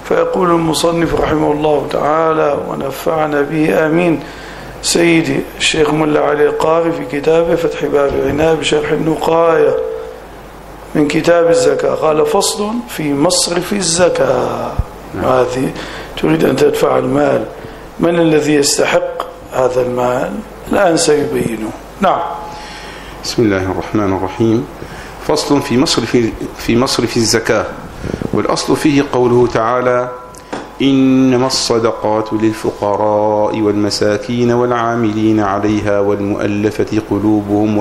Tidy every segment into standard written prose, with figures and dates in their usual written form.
فيقول المصنف رحمه الله تعالى ونفعنا به آمين سيدي الشيخ ملا علي القاري في كتابه فتح باب العناية بشرح النقاية من كتاب الزكاة قال فصل في مصرف الزكاة. هذه تريد أن تدفع المال، من الذي يستحق هذا المال؟ الآن سيبينه. نعم. بسم الله الرحمن الرحيم. فصل في مصرف الزكاة. والأصل فيه قوله تعالى إنما الصدقات للفقراء والمساكين والعاملين عليها والمؤلفة قلوبهم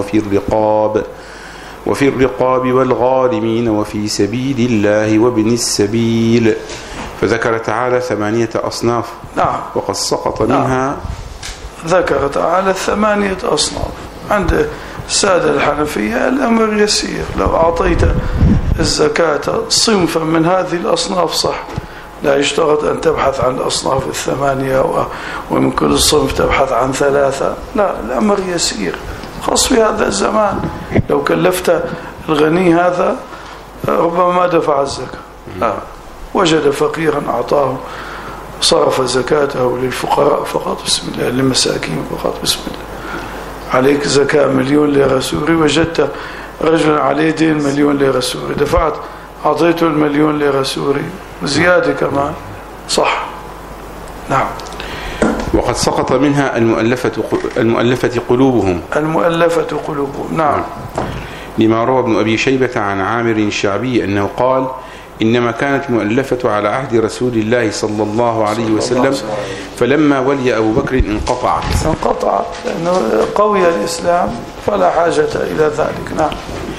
وفي الرقاب والغارمين وفي سبيل الله وابن السبيل. فذكر تعالى 8 أصناف. نعم. وقد سقط منها. ذكر تعالى 8 أصناف. عند السادة الحنفية الأمر يسير، لو أعطيت الزكاة صنفا من هذه الأصناف صح، لا يشترط أن تبحث عن الأصناف 8 ومن كل صنف تبحث عن 3. لا، الأمر يسير، خاص في هذا الزمان. لو كلفت الغني هذا ربما ما دفع الزكاة، وجد فقيرا أعطاه، صرف زكاته للفقراء فقط بسم الله، للمساكين فقط بسم الله. عليك زكاة 1,000,000 ليرة سوري، وجدت رجلا عليه دين 1,000,000 ليرة سوري، دفعت أعطيته 1,000,000 ليرة سوري وزيادة كمان صح. نعم. وقد سقط منها المؤلفة قلوبهم. المؤلفة قلوبهم. نعم. لما روى ابن أبي شيبة عن عامر الشعبي أنه قال إنما كانت مؤلفة على عهد رسول الله صلى الله عليه وسلم، فلما ولي أبو بكر انقطعت لأنه قوي الإسلام فلا حاجة إلى ذلك. نعم.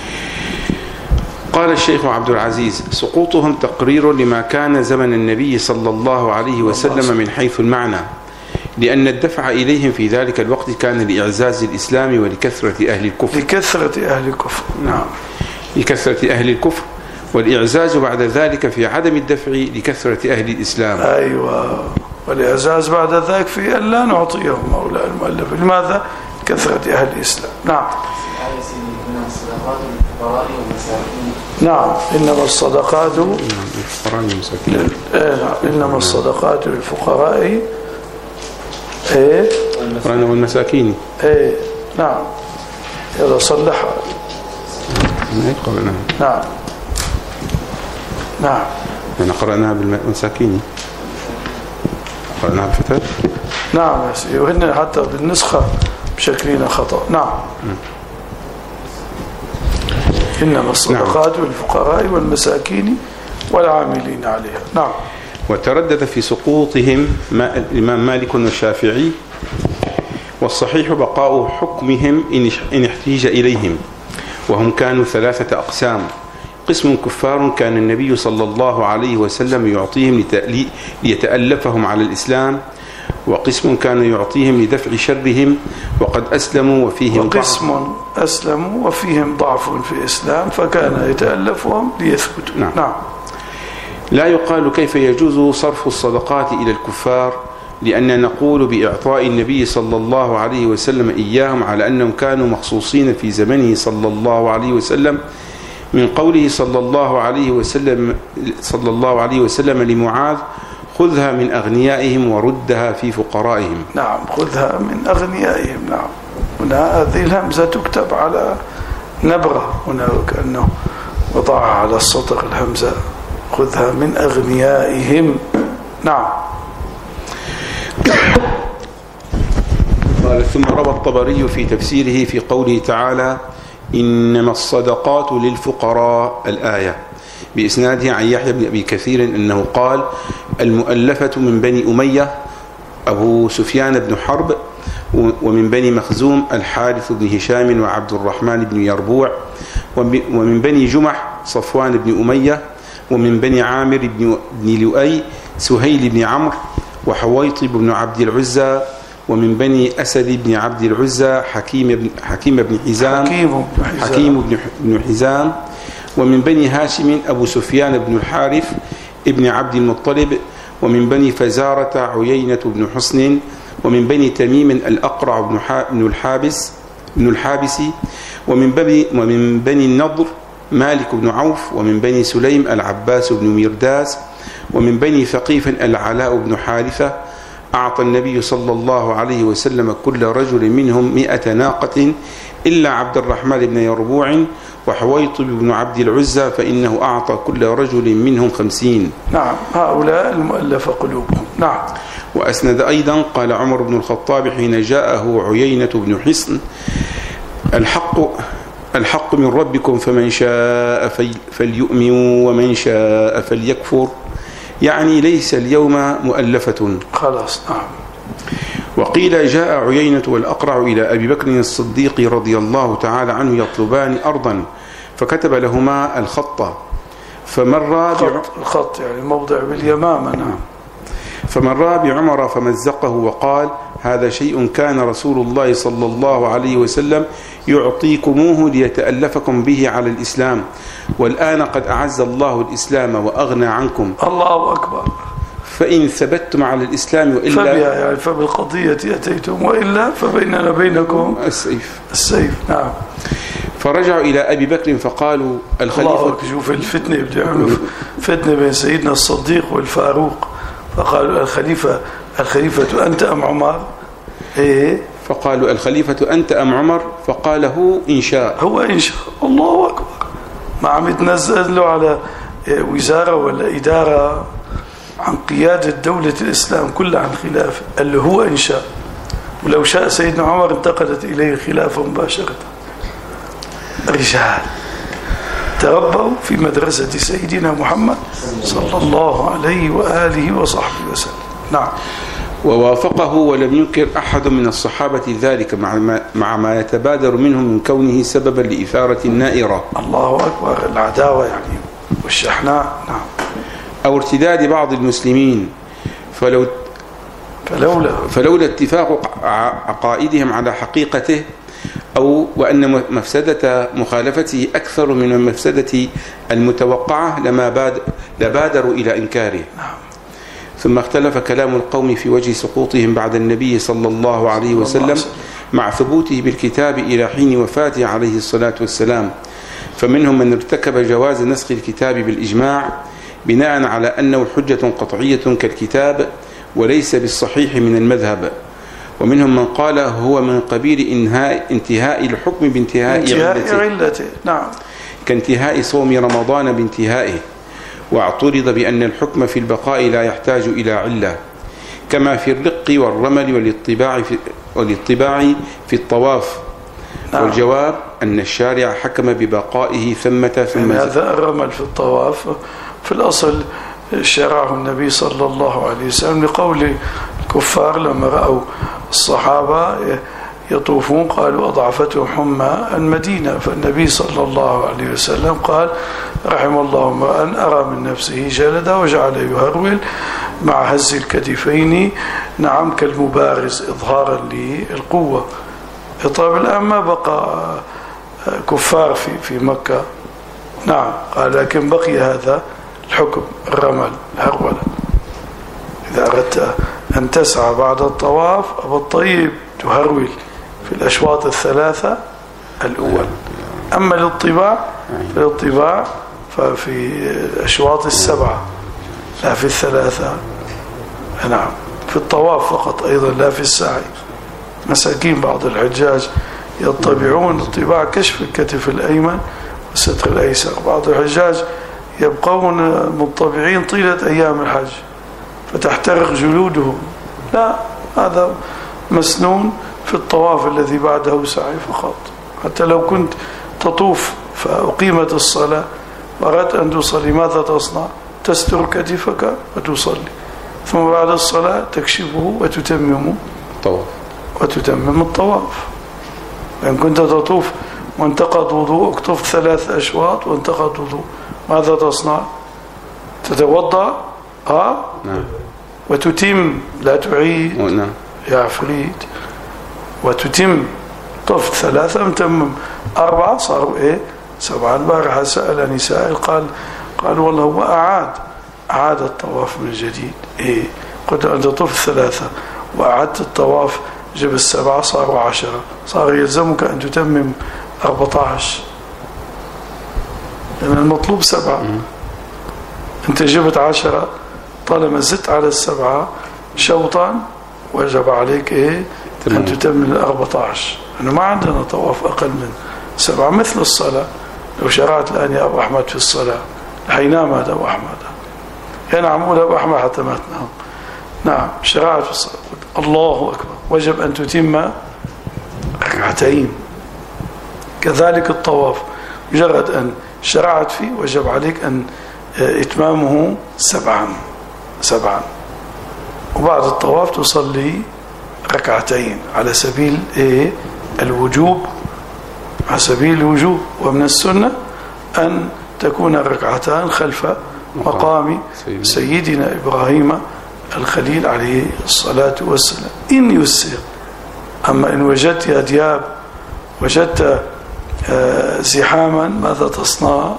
قال الشيخ عبد العزيز سقوطهم تقرير لما كان زمن النبي صلى الله عليه وسلم من حيث المعنى، لأن الدفع إليهم في ذلك الوقت كان لإعزاز الإسلام ولكثرة أهل الكفر. نعم. لكثرة أهل الكفر، والإعزاز بعد ذلك في عدم الدفع لكثرة أهل الإسلام. أيوة، والإعزاز بعد ذلك في أن لا نعطيهم هؤلاء المؤلفة. لماذا؟ كثرة أهل الإسلام. نعم. نعم. إنما الصدقات للفقراء والمساكين. نعم. يلا صلحها. نعم. نعم. أنا قرأناها بالمساكين، قرأناها بالفتاة. نعم. وهن حتى بالنسخة بشكلنا خطأ. نعم. إنما الصدقات للفقراء والمساكين والعاملين عليها. نعم. وتردد في سقوطهم الإمام مالك والشافعي، والصحيح بقاء حكمهم إن احتيج إليهم، وهم كانوا 3 أقسام. قسم كفار كان النبي صلى الله عليه وسلم يعطيهم ليتألفهم على الإسلام، وقسم كان يعطيهم لدفع شرهم وقد أسلموا وفيهم ضعف، وقسم أسلموا وفيهم ضعف في الإسلام فكان يتألفهم ليثبتوا. نعم. لا يقال كيف يجوز صرف الصدقات إلى الكفار، لأن نقول بإعطاء النبي صلى الله عليه وسلم إياهم على أنهم كانوا مخصوصين في زمنه صلى الله عليه وسلم، من قوله صلى الله عليه وسلم لمعاذ خذها من أغنيائهم وردها في فقرائهم. نعم. خذها من أغنيائهم. نعم. هنا هذه الهمزة تكتب على نبرة، هنا كأنه وضعها على السطر الهمزة، خذها من أغنيائهم. نعم. قال ثم روى الطبري في تفسيره في قوله تعالى إنما الصدقات للفقراء الآية بإسناده عن يحيى بن أبي كثير أنه قال المؤلفة من بني أمية أبو سفيان بن حرب، ومن بني مخزوم الحارث بن هشام وعبد الرحمن بن يربوع، ومن بني جمح صفوان بن أمية، ومن بني عامر بن لؤي سهيل بن عمرو وحويطب بن عبد العزى، ومن بني أسد بن عبد العزى حكيم بن حزام، ومن بني هاشم أبو سفيان بن الحارث ابن عبد المطلب، ومن بني فزارة عيينة بن حصن، ومن بني تميم الأقرع بن الحابس، ومن بني النضر مالك بن عوف، ومن بني سليم العباس بن مرداس، ومن بني ثقيف العلاء بن حارثة. أعطى النبي صلى الله عليه وسلم كل رجل منهم 100 ناقة إلا عبد الرحمن بن يربوع وحويطب بن عبد العزى فإنه أعطى كل رجل منهم 50. نعم، هؤلاء المؤلف قلوبهم. نعم. وأسند أيضا قال عمر بن الخطاب حين جاءه عيينة بن حصن: الحق من ربكم فمن شاء فليؤمن ومن شاء فليكفر، يعني ليس اليوم مؤلفة. خلاص. نعم. وقيل جاء عيينة والأقرع إلى أبي بكر الصديق رضي الله تعالى عنه يطلبان أرضا، فكتب لهما الخط الخط يعني موضع باليمامة. نعم. فمر بعمر فمزقه وقال: هذا شيء كان رسول الله صلى الله عليه وسلم يعطيكموه ليتألفكم به على الإسلام، والآن قد أعز الله الإسلام وأغنى عنكم. الله أكبر. فإن ثبتتم على الإسلام وإلا يعني فبالقضية أتيتم وإلا فبيننا وبينكم السيف. نعم. فرجعوا إلى أبي بكر فقالوا: الخليفة. شوف الفتنة بيعملوا فتنة بين سيدنا الصديق والفاروق، فقالوا: الخليفة أنت أم عمر؟ إيه؟ فقالوا: الخليفة أنت أم عمر؟ فقال: هو إن شاء. هو إن شاء. الله أكبر. ما عم يتنزل له على وزارة ولا إدارة عن قيادة دولة الإسلام كلها عن خلافة، اللي هو إن شاء. ولو شاء سيدنا عمر انتقلت إليه الخلافة مباشرة. رجال تربوا في مدرسة سيدنا محمد صلى الله عليه وآله وصحبه وسلم. نعم. ووافقه ولم ينكر أحد من الصحابة ذلك مع ما يتبادر منهم من كونه سببا لإثارة النائرة. الله أكبر. العداوة يعني والشحناء. نعم. أو ارتداد بعض المسلمين، فلولا اتفاق عقائدهم على حقيقته أو وأن مفسدة مخالفته أكثر من المفسدة المتوقعة لبادروا إلى إنكاره. نعم. ثم اختلف كلام القوم في وجه سقوطهم بعد النبي صلى الله عليه وسلم مع ثبوته بالكتاب إلى حين وفاته عليه الصلاة والسلام، فمنهم من ارتكب جواز نسخ الكتاب بالإجماع بناء على أنه حجة قطعية كالكتاب وليس بالصحيح من المذهب، ومنهم من قال هو من قبيل انتهاء الحكم بانتهاء علته. نعم. كانتهاء صوم رمضان بانتهائه، واعترض بأن الحكم في البقاء لا يحتاج إلى علة، كما في الرق والرمل والاطباع في الطواف. نعم. والجواب أن الشارع حكم ببقائه ثم يعني هذا الرمل في الطواف في الأصل شرعه النبي صلى الله عليه وسلم لقول الكفار لما رأوا الصحابة يطوفون قالوا أضعفتهم حمى المدينة، فالنبي صلى الله عليه وسلم قال: رحم الله امرأ أرى من نفسه جلدا وجعل يهرول مع هز الكتفين، نعم، كالمبارز إظهارا للقوة. طيب الآن ما بقى كفار في مكة. نعم. قال: لكن بقي هذا الحكم الرمل الهرولة. إذا أردت أن تسعى بعد الطواف أبو الطيب تهرول في الأشواط الثلاثة الأول. أما للطباع ففي الأشواط السبعة لا في الثلاثة. نعم. في الطواف فقط أيضا لا في السعي. مساكين بعض الحجاج يطبعون الطباع كشف الكتف الأيمن والستر الأيسر. بعض الحجاج يبقون مطبعين طيلة أيام الحج فتحترق جلودهم. لا، هذا مسنون في الطواف الذي بعده سعي فقط. حتى لو كنت تطوف فأقيمت الصلاة وأردت أن تصلي ماذا تصنع؟ تستر كتفك وتصلي، ثم بعد الصلاة تكشفه وتتمم الطواف. إن كنت تطوف وانتقض وضوءك، طفت 3 أشواط وانتقض وضوء، ماذا تصنع؟ تتوضأ نعم. وتتم، لا تعيد. نعم. يا عفريت. وتتم. طفت 3 متمم 4 صاروا 7. البارحة سأل نساء قال والله هو أعاد الطواف من جديد. قلت أنت طفت 3 وأعدت الطواف، جب 7 صاروا 10، صار يلزمك أن تتمم 14 لأن المطلوب 7. أنت جبت 10 طالما زدت على 7 شوطا وجب عليك إيه أن تتمم 14. أنه ما عندنا طواف أقل من 7 مثل الصلاة. لو شرعت الآن يا أبو أحمد في الصلاة حينام هذا أبو أحمد يعني عمول أبو أحمد حتى ما تنام. نعم شرعت في الصلاة الله أكبر وجب أن تتم ركعتين. كذلك الطواف مجرد أن شرعت فيه وجب عليك أن إتمامه 7. وبعد الطواف تصلي ركعتين على سبيل إيه الوجوب، على سبيل الوجوب. ومن السنة أن تكون ركعتان خلف مقام سيدنا إبراهيم الخليل عليه الصلاة والسلام إن يسر. أما إن وجدت يا دياب وجدت زحاما ماذا تصنع؟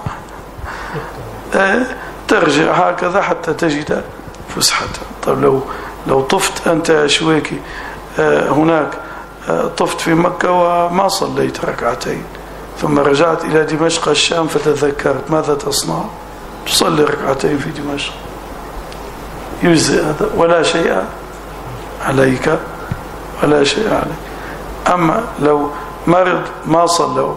ترجع هكذا حتى تجد فسحة. طيب لو طفت أنت شويكي هناك طفت في مكة وما صليت ركعتين ثم رجعت إلى دمشق الشام فتذكرت ماذا تصنع؟ تصلي ركعتين في دمشق يجزئ هذا ولا شيء عليك ولا شيء عليك. أما لو مرض ما صلوا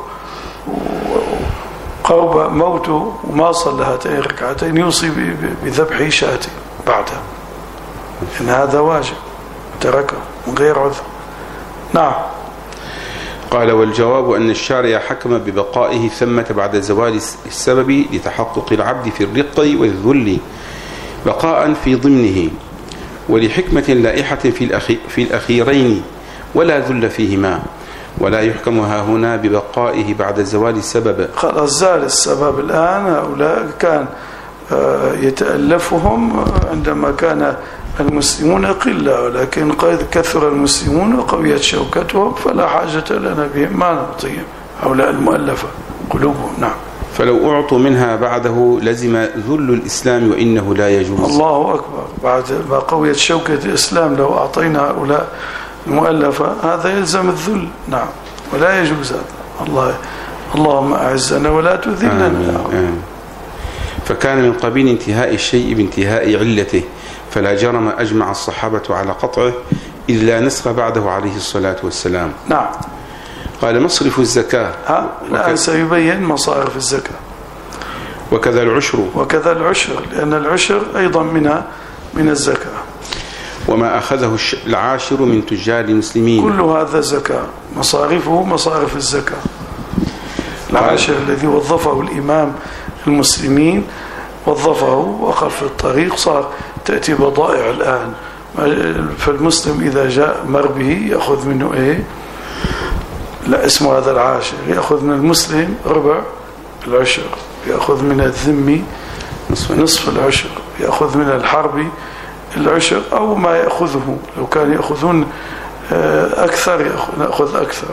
قرب موته وما صلى هاتين ركعتين يوصي بذبح شاة بعدها إن هذا واجب تركه من غير عذر. نعم. قال والجواب أن الشارع حكم ببقائه ثمة بعد زوال السبب لتحقق العبد في الرق والذل بقاء في ضمنه ولحكمة لائحة في الأخيرين ولا ذل فيهما ولا يحكم هنا ببقائه بعد زوال السبب. خلاص زال السبب الآن. هؤلاء كان يتألفهم عندما كان المسلمون قلة ولكن قد كثر المسلمون وقويت شوكتهم فلا حاجة لنا بهم ما نعطيهم هؤلاء المؤلفة قلوبهم. نعم. فلو أعطوا منها بعده لزم ذل الإسلام وإنه لا يجوز. الله أكبر. بعد ما قويت شوكة الإسلام لو أعطينا هؤلاء المؤلفة هذا يلزم الذل. نعم ولا يجوز هذا. اللهم أعزنا ولا تذلنا. فكان من قبيل انتهاء الشيء بانتهاء علته فلا جرم أجمع الصحابة على قطعه إذ لا نسخ بعده عليه الصلاة والسلام. نعم. قال مصرف الزكاة الآن سيبين مصارف الزكاة. وكذا العشر لأن العشر أيضا من الزكاة. وما أخذه العاشر من تجار المسلمين كل هذا زكاة. مصارفه مصارف الزكاة. العاشر الذي وظفه الإمام المسلمين وظفه وقف في الطريق صار تأتي بضائع الآن. فالمسلم إذا جاء مر به يأخذ منه إيه لا اسمه هذا العاشر. يأخذ من المسلم ربع العشر، يأخذ من الذمي نصف العشر، يأخذ من الحربي العشر أو ما يأخذه. لو كان يأخذون أكثر نأخذ أكثر.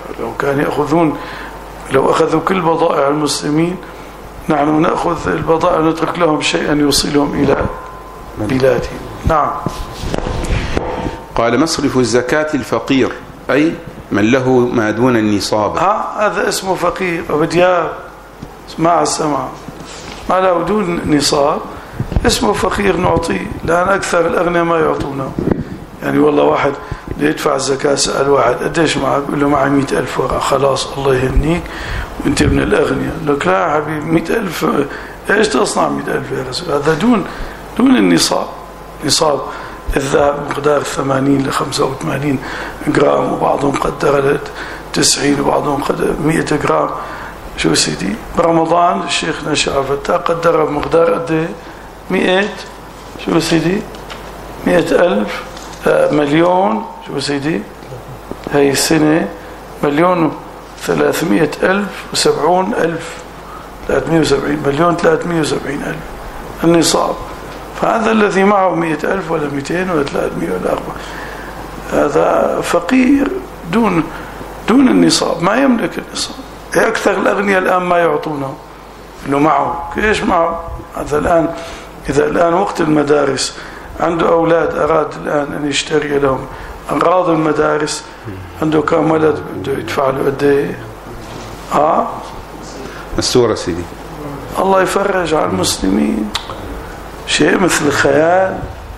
لو أخذوا كل بضائع المسلمين نحن نأخذ البضائع نترك لهم شيئا يوصلهم إلى بلادهم. نعم. قال مصرف الزكاة الفقير أي من له ما دون النصاب. هذا اسمه فقير. أبدياب مع السماع ما له دون نصاب اسمه فقير نعطيه. لأن أكثر الأغنياء ما يعطونه. يعني والله واحد يدفع الزكاة سأل واحد قديش معك؟ يقول له معي 100,000 ورقة. خلاص الله يهنيك وانت ابن الأغنياء. لك لا يا حبيبي 100,000 ايش تصنع 100,000 يا رسول؟ هذا دون النصاب. نصاب الذهب مقدار 80 ل 85 جرام وبعضهم قدر 90 وبعضهم قدر 100 جرام. شو سيدي برمضان الشيخ شرف فتاح قدر بمقدار قد 100 شو سيدي 100,000 مليون. شو سيدي هاي السنة 1,370,070 370 مليون 370,000 النصاب. فهذا الذي معه 100,000 ولا 200 ولا 300 ولا 400 هذا فقير دون النصاب ما يملك النصاب. أكثر الأغنياء الآن ما يعطونه اللي معه. كيش معه هذا الآن؟ إذا الآن وقت المدارس عنده أولاد أراد الآن أن يشتري لهم أغراض المدارس عنده كم ولد بده يدفع له قد ايه؟ السورة سيدي الله يفرج على المسلمين. شيء مثل الخيال.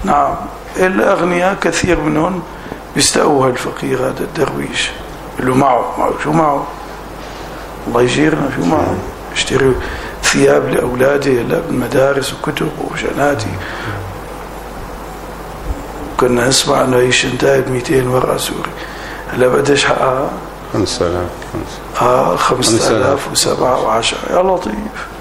نعم. الأغنياء كثير منهم بيستقوها الفقير هذا الدرويش اللي معه شو معه، الله يجيرنا، شو معه، اشتري ثياب لأولاده هلا بالمدارس وكتب وشناتي. كنا نسمع انه هي شنتاي ب 200 ورقة سوري، هلا بديش حقها 5000 و7 و10. يا لطيف،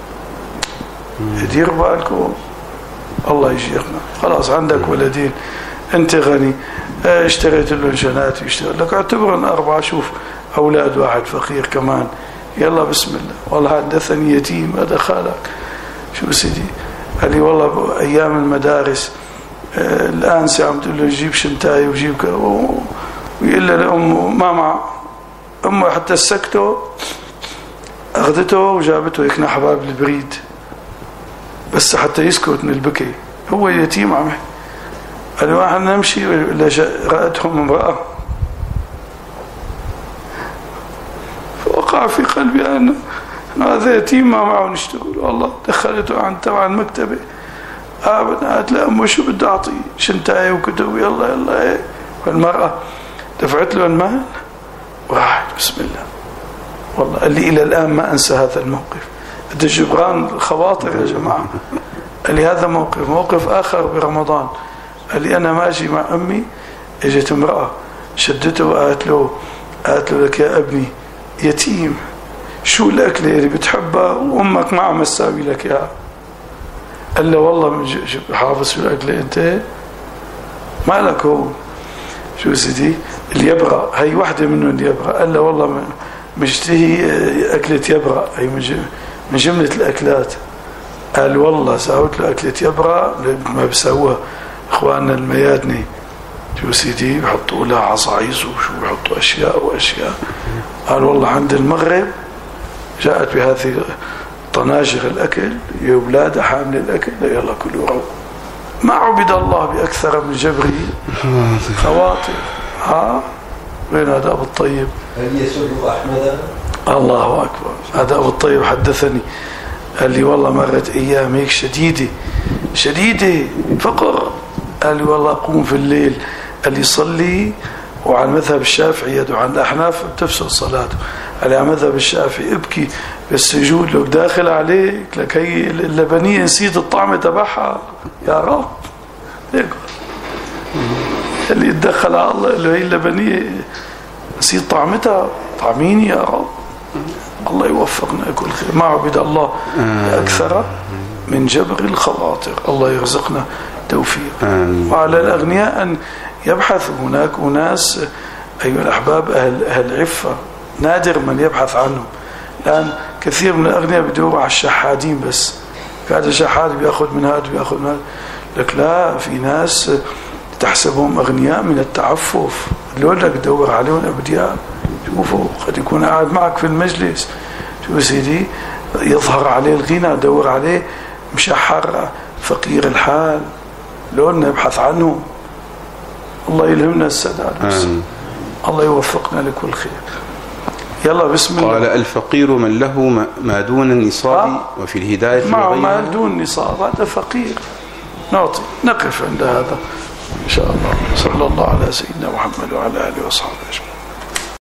دير بالكم، الله يجيرنا. خلاص عندك ولدين، انت غني، اشتريت لهم شناتي، اشتريت لك اعتبرن 4، شوف اولاد واحد فقير كمان، يلا بسم الله. والله حدثني يتيم هذا خالك، شو سيدي قال لي والله ايام المدارس الان عم تقول له جيب شنتاي وجيب ويقول له لامه ما معه، امه حتى سكته اخذته وجابته هيك حباب البريد بس حتى يسكت من البكي، هو يتيم عمي. قال لي واحد نمشي رأتهم امرأة، فوقع في قلبي أن هذا يتيم ما معه نشتغل. والله دخلته عن تبع المكتبة، قالت لأمه شو بدي أعطي، شنتاي وكتب، يلا ايه. والمرأة دفعت له المال وراحت بسم الله. والله قال لي إلى الآن ما أنسى هذا الموقف. بدي جبران الخواطر يا جماعة. قال لي هذا موقف آخر برمضان. قال لي أنا ماشي مع أمي، اجت امرأة شدته وقالت له لك يا ابني يتيم، شو الأكلة اللي بتحبها وأمك ما عم تساوي لك إياها؟ قال له والله حافظ شو الأكلة أنت؟ مالك هو شو سيدي اليبرة، هي واحدة منهم اليبرة. قال له والله مشتهي أكلة يبرة، هي من جملة الأكلات. قال والله ساوت له أكلة يبرة ما بيساووها إخواننا الميادني، شو سيدي بحطوا لها عصايص وشو بحطوا أشياء وأشياء. قال والله عند المغرب جاءت بهذه طناجر الأكل، يا أولاد حامل الأكل، يلا كلوا رو. ما عبد الله بأكثر من جبره خواطر. وين هذا أبو الطيب؟ هل يسر أحمد؟ الله أكبر. هذا أبو الطيب حدثني، قال لي والله مرت أيام هيك شديدة فقر. قال لي والله أقوم في الليل، قال لي صلي، وعلى المذهب الشافعي وعن الأحناف بتفسد صلاته. قال لي على المذهب الشافعي ابكي بالسجود لو داخل عليك لك هي اللبنية نسيت الطعم تبعها يا رب. اللي يتدخل على الله اللي هي اللبنية نسيت طعمتها، طعميني يا رب. الله يوفقنا كل خير. ما عبد الله أكثر من جبر الخواطر. الله يرزقنا توفيق. وعلى الأغنياء أن يبحثوا. هناك أناس أيها الأحباب أهل عفة، نادر من يبحث عنهم. الآن كثير من الأغنياء بدوروا على الشحادين بس، هذا شحاد بيأخذ من هذا بيأخذ من هذا. لك لا، في ناس تحسبهم أغنياء من التعفف، اللي لك دور عليهم أبدياء. شوفوا قد يكون قاعد معك في المجلس، شو سيدي يظهر عليه الغنى، دور عليه مشحر فقير الحال، لون نبحث عنه. الله يلهمنا السداد بس. الله يوفقنا لكل خير. يلا بسم الله. قال الفقير من له ما دون النصاب وفي الهداية معه ما دون نصاب، هذا فقير. نعطي نقف عند هذا إن شاء الله. صلى الله على سيدنا محمد وعلى آله وصحبه أجمعين.